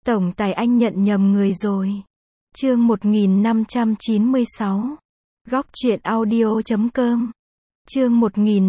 Tổng tài anh nhận nhầm người rồi. Chương 1596. Góc truyện audio.com. Chương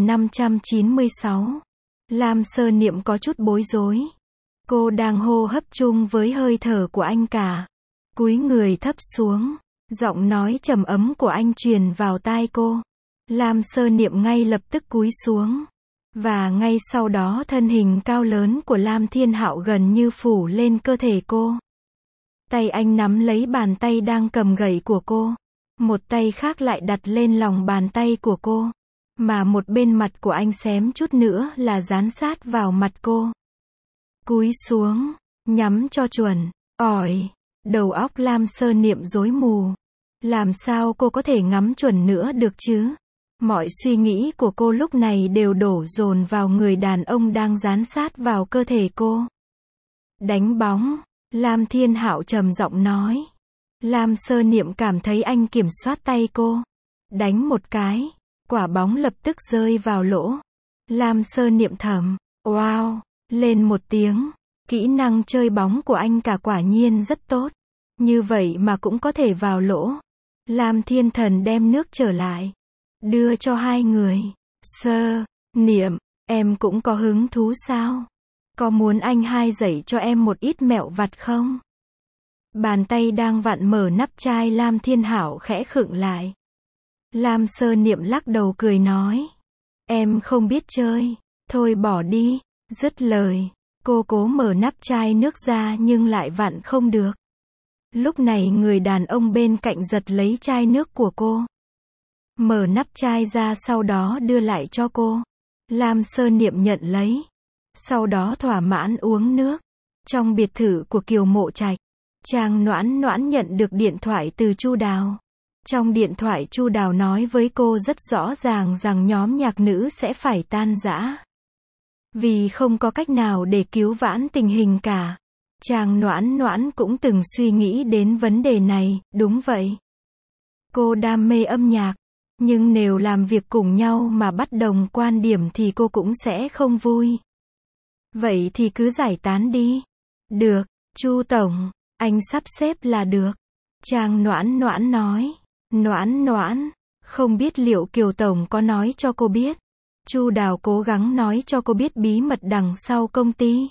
1596. Lam Sơ Niệm có chút bối rối. Cô đang hô hấp chung với hơi thở của anh cả. Cúi người thấp xuống. Giọng nói trầm ấm của anh truyền vào tai cô. Lam Sơ Niệm ngay lập tức cúi xuống. Và ngay sau đó thân hình cao lớn của Lam Thiên Hạo gần như phủ lên cơ thể cô. Tay anh nắm lấy bàn tay đang cầm gậy của cô. Một tay khác lại đặt lên lòng bàn tay của cô. Mà một bên mặt của anh xém chút nữa là dán sát vào mặt cô. Cúi xuống, nhắm cho chuẩn, ỏi. Đầu óc Lam Sơ Niệm rối mù. Làm sao cô có thể ngắm chuẩn nữa được chứ? Mọi suy nghĩ của cô lúc này đều đổ dồn vào người đàn ông đang dán sát vào cơ thể cô. Đánh bóng, Lam Thiên Hạo trầm giọng nói. Lam Sơ Niệm cảm thấy anh kiểm soát tay cô. Đánh một cái, quả bóng lập tức rơi vào lỗ. Lam Sơ Niệm thầm, wow, lên một tiếng. Kỹ năng chơi bóng của anh cả quả nhiên rất tốt. Như vậy mà cũng có thể vào lỗ. Lam Thiên Thần đem nước trở lại. Đưa cho hai người. Sơ Niệm, em cũng có hứng thú sao? Có muốn anh hai dạy cho em một ít mẹo vặt không? Bàn tay đang vặn mở nắp chai Lam Thiên Hạo khẽ khựng lại. Lam Sơ Niệm lắc đầu cười nói. Em không biết chơi, thôi bỏ đi. Dứt lời, cô cố mở nắp chai nước ra nhưng lại vặn không được. Lúc này người đàn ông bên cạnh giật lấy chai nước của cô. Mở nắp chai ra sau đó đưa lại cho cô. Lam Sơ Niệm nhận lấy. Sau đó thỏa mãn uống nước. Trong biệt thự của Kiều Mộ Trạch, Trang Noãn Noãn nhận được điện thoại từ Chu Đào. Trong điện thoại Chu Đào nói với cô rất rõ ràng rằng nhóm nhạc nữ sẽ phải tan rã. Vì không có cách nào để cứu vãn tình hình cả. Trang Noãn Noãn cũng từng suy nghĩ đến vấn đề này, đúng vậy. Cô đam mê âm nhạc. Nhưng nếu làm việc cùng nhau mà bất đồng quan điểm thì cô cũng sẽ không vui. Vậy thì cứ giải tán đi. Được, Chu Tổng, anh sắp xếp là được. Trang Noãn Noãn nói. Noãn Noãn, không biết liệu Kiều Tổng có nói cho cô biết. Chu Đào cố gắng nói cho cô biết bí mật đằng sau công ty.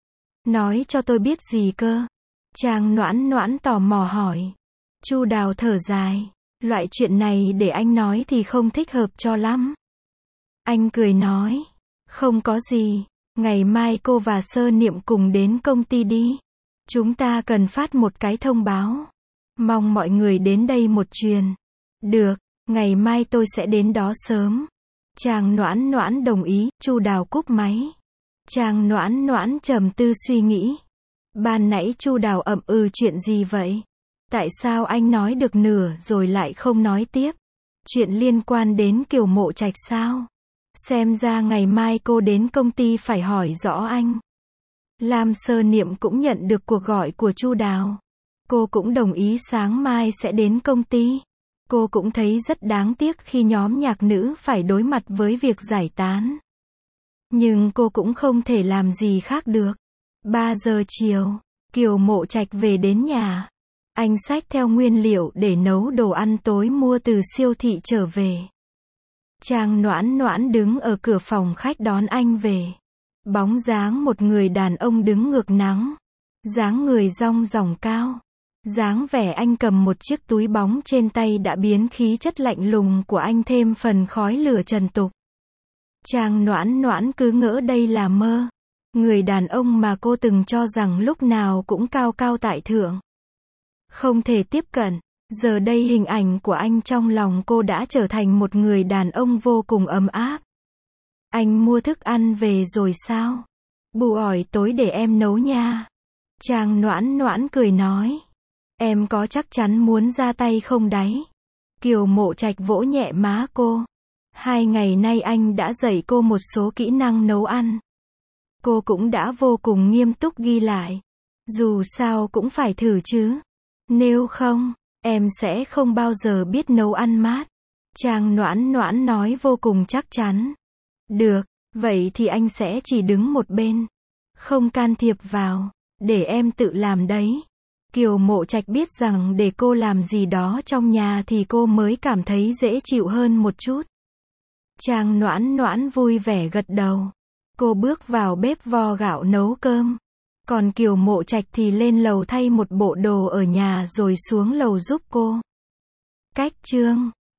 Nói cho tôi biết gì cơ? Trang Noãn Noãn tò mò hỏi. Chu Đào thở dài. Loại chuyện này để anh nói thì không thích hợp cho lắm. Anh cười nói. Không có gì. Ngày mai cô và Sơ Niệm cùng đến công ty đi. Chúng ta cần phát một cái thông báo. Mong mọi người đến đây một truyền. Được, ngày mai tôi sẽ đến đó sớm. Trang Noãn Noãn đồng ý. Chu Đào cúp máy. Trang Noãn Noãn trầm tư suy nghĩ. Ban nãy Chu Đào ậm ừ chuyện gì vậy? Tại sao anh nói được nửa rồi lại không nói tiếp? Chuyện liên quan đến Kiều Mộ Trạch sao? Xem ra ngày mai cô đến công ty phải hỏi rõ anh. Lam Sơ Niệm cũng nhận được cuộc gọi của Chu Đào. Cô cũng đồng ý sáng mai sẽ đến công ty. Cô cũng thấy rất đáng tiếc khi nhóm nhạc nữ phải đối mặt với việc giải tán. Nhưng cô cũng không thể làm gì khác được. 3 giờ chiều, Kiều Mộ Trạch về đến nhà. Anh xách theo nguyên liệu để nấu đồ ăn tối mua từ siêu thị trở về. Trang Noãn Noãn đứng ở cửa phòng khách đón anh về. Bóng dáng một người đàn ông đứng ngược nắng. Dáng người rong ròng cao. Dáng vẻ anh cầm một chiếc túi bóng trên tay đã biến khí chất lạnh lùng của anh thêm phần khói lửa trần tục. Trang Noãn Noãn cứ ngỡ đây là mơ. Người đàn ông mà cô từng cho rằng lúc nào cũng cao cao tại thượng. Không thể tiếp cận. Giờ đây hình ảnh của anh trong lòng cô đã trở thành một người đàn ông vô cùng ấm áp. Anh mua thức ăn về rồi sao? Bù ỏi tối để em nấu nha. Trang Noãn Noãn cười nói. Em có chắc chắn muốn ra tay không đấy? Kiều Mộ Trạch vỗ nhẹ má cô. 2 ngày nay anh đã dạy cô một số kỹ năng nấu ăn. Cô cũng đã vô cùng nghiêm túc ghi lại. Dù sao cũng phải thử chứ. Nếu không, em sẽ không bao giờ biết nấu ăn mát. Trang Noãn Noãn nói vô cùng chắc chắn. Được, vậy thì anh sẽ chỉ đứng một bên. Không can thiệp vào. Để em tự làm đấy. Kiều Mộ Trạch biết rằng để cô làm gì đó trong nhà thì cô mới cảm thấy dễ chịu hơn một chút. Trang Noãn Noãn vui vẻ gật đầu. Cô bước vào bếp vo gạo nấu cơm. Còn Kiều Mộ Trạch thì lên lầu thay một bộ đồ ở nhà rồi xuống lầu giúp cô. Cách chương